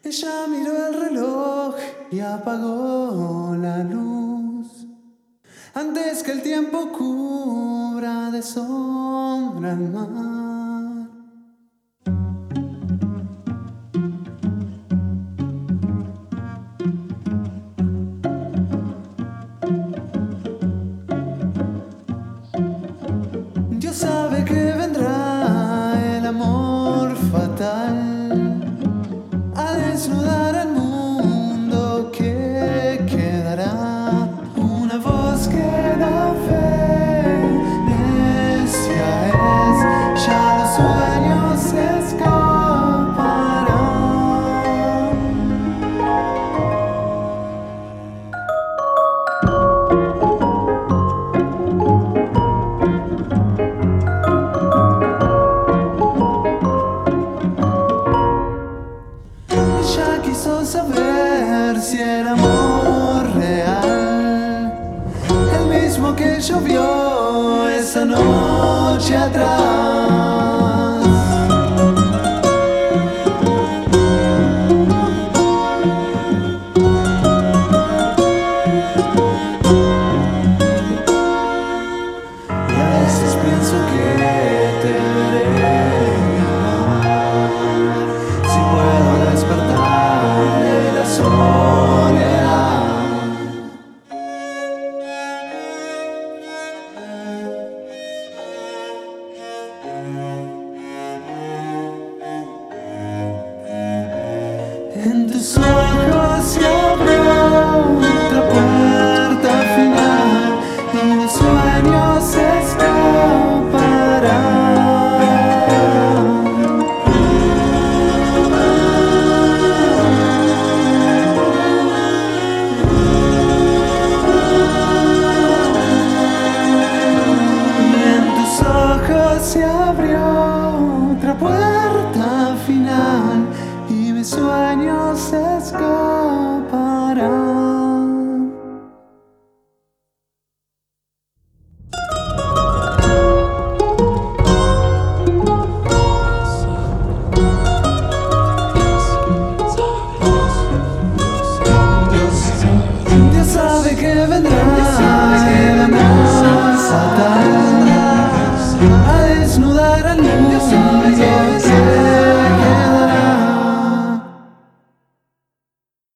Ella miró el reloj y apagó la luz antes que el tiempo cubra de sombra el mar. Dios sabe que vendrá el amor fatal a desnudar el mundo que quedará. Una voz que da fe, necia es, ya los sueños se escaparán. Ella quiso saber si era amor real, el mismo que llovió esa noche atrás. Y a veces pienso que te veré en el mar, si puedo despertar de la soledad. En tus ojos se abrió otra puerta final y mis sueños se escaparán. Y en tus ojos se abrió otra puerta final y mis sueños se escaparán. Dios sabe que vendrá